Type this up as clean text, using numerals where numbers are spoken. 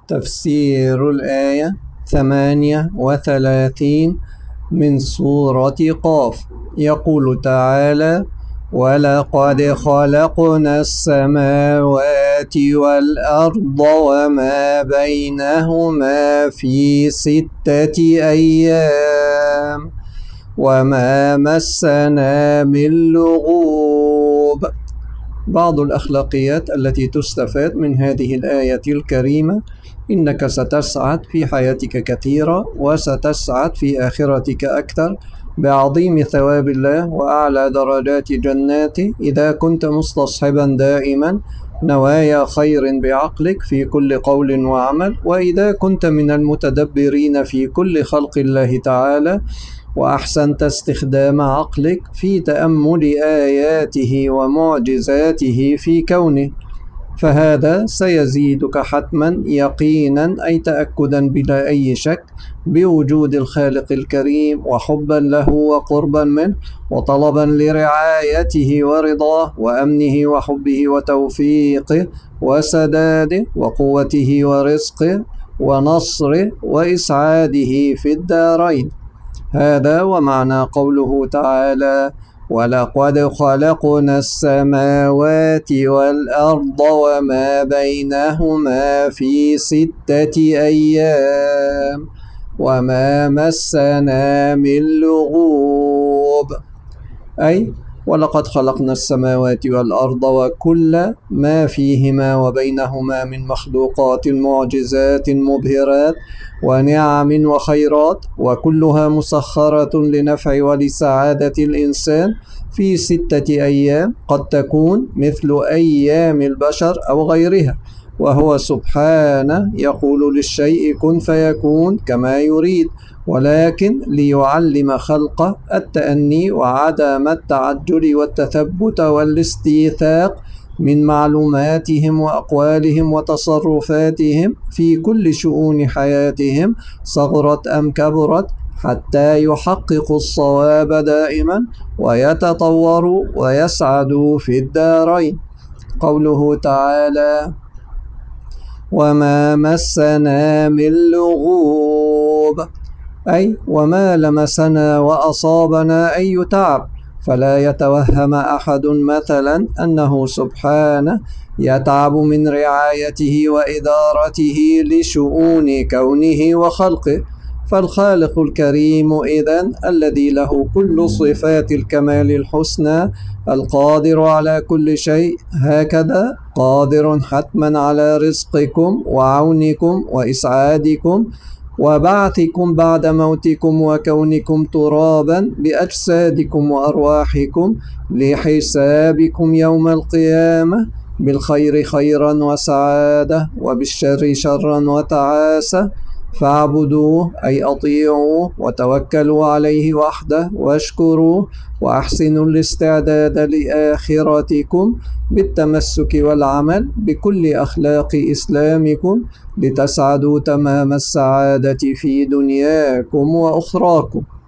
تفسير الآية 38 من سورة قاف. يقول تعالى: ولقد خلقنا السماوات والأرض وما بينهما في 6 أيام وما مسنا من لغوب. بعض الأخلاقيات التي تستفاد من هذه الآية الكريمة: إنك ستسعد في حياتك كثيرا، وستسعد في آخرتك أكثر بعظيم ثواب الله وأعلى درجات جناته إذا كنت مستصحبا دائما نوايا خير بعقلك في كل قول وعمل، وإذا كنت من المتدبرين في كل خلق الله تعالى وأحسنت استخدام عقلك في تأمل آياته ومعجزاته في كونه، فهذا سيزيدك حتما يقينا، أي تأكدا بلا أي شك، بوجود الخالق الكريم وحبا له وقربا منه وطلبا لرعايته ورضاه وأمنه وحبه وتوفيقه وسداده وقوته ورزقه ونصره وإسعاده في الدارين. هذا ومعنى قوله تعالى: ولقد خلقنا السماوات والأرض وما بينهما في 6 أيام وما مسنا من لغوب، أي ولقد خلقنا السماوات والأرض وكل ما فيهما وبينهما من مخلوقات معجزات مبهرات ونعم وخيرات، وكلها مسخرة لنفع ولسعادة الإنسان في 6 أيام قد تكون مثل أيام البشر أو غيرها، وهو سبحانه يقول للشيء كن فيكون كما يريد، ولكن ليعلم خلقه التأني وعدم التعجل والتثبت والاستيثاق من معلوماتهم وأقوالهم وتصرفاتهم في كل شؤون حياتهم صغرت أم كبرت، حتى يحققوا الصواب دائما ويتطوروا ويسعدوا في الدارين. قوله تعالى: وما مسنا من لغوب، أي وما لمسنا وأصابنا أي تعب، فلا يتوهم أحد مثلا أنه سبحانه يتعب من رعايته وإدارته لشؤون كونه وخلقه، فالخالق الكريم إذن الذي له كل صفات الكمال الحسنى القادر على كل شيء، هكذا قادر حتما على رزقكم وعونكم وإسعادكم وبعثكم بعد موتكم وكونكم ترابا بأجسادكم وأرواحكم لحسابكم يوم القيامة، بالخير خيرا وسعادة وبالشر شرا وتعاسة، فاعبدوه أي أطيعوه وتوكلوا عليه وحده واشكروه، وأحسنوا الاستعداد لآخرتكم بالتمسك والعمل بكل أخلاق إسلامكم لتسعدوا تمام السعادة في دنياكم وأخراكم.